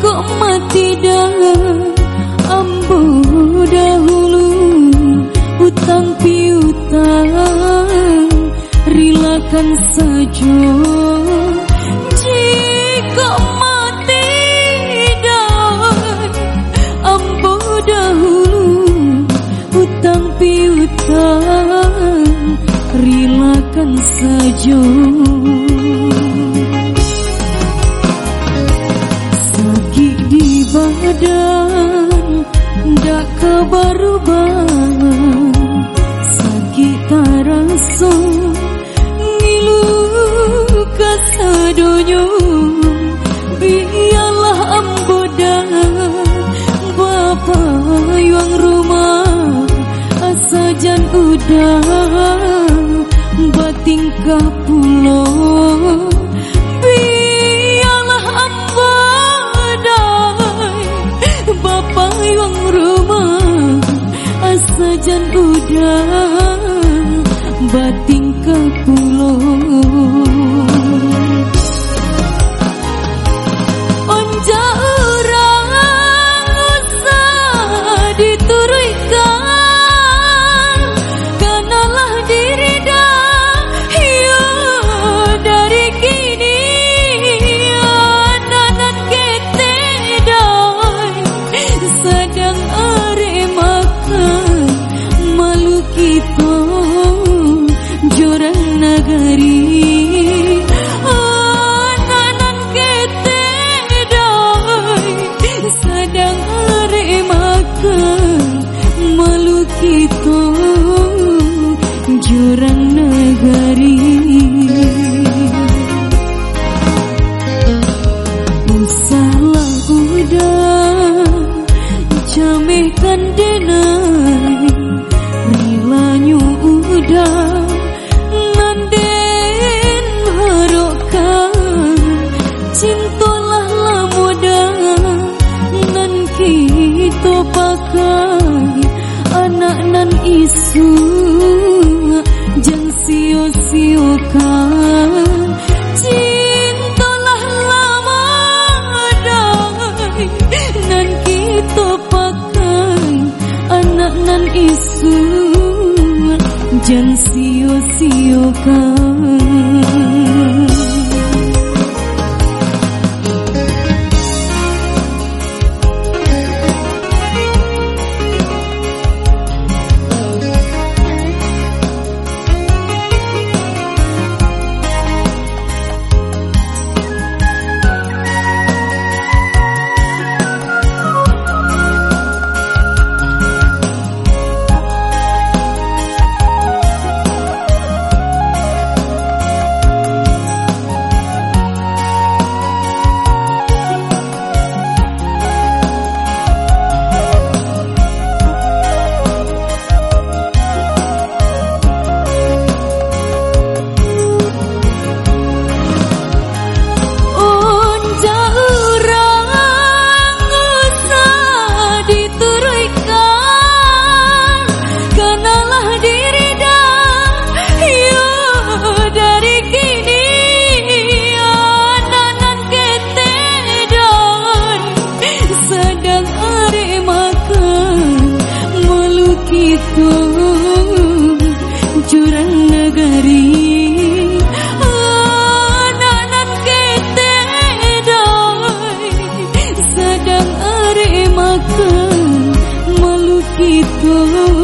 kok mati dah ambo dahulu, utang piutang rilakan saja. Jika mati dah ambo dahulu, utang piutang rilakan saja. Sakit di badan ndak kebaruban, sakit tarasa ngilu kasadonyo. Biarlah ambo dah bapa yang rumah asajan udah batingkah pulo. Biarlah ambo dah bapa yang rumah asajan udah batingkah pulo. Onja orang usah diturunkan, kenalah diri dah yo dari kini. Nanan kete dai sedang are makan malu kita jorang nagari. Nanan kete dai sedang are makan malu kita jorang nagari. Usahlah udah jamehkan denai, rilanyu udah nanden harokan. Cintalah lamuda nan kita pakai, anak nan isu jang sio-siokan. Cintalah lamuda nan kita pakai, anak nan isu jang sio-siokan. Curang negari, anak-anak kete dai sedang are makan malu kita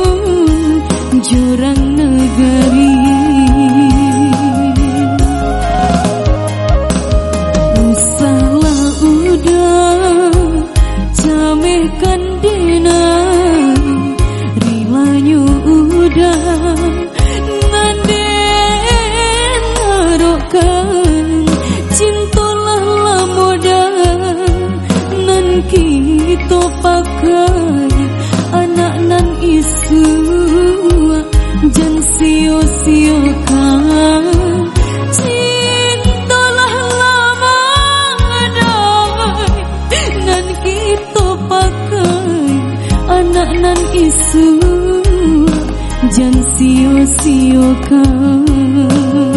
jurang negari. Usahlah udah jamehkan denai, rilanyu udah nanden harokan. Cintalah lamuda nan kita pakai, anak nan isu jan sio-siokan. Cintalah lamuda nan kita pakai, anak nan isu jan sio-siokan.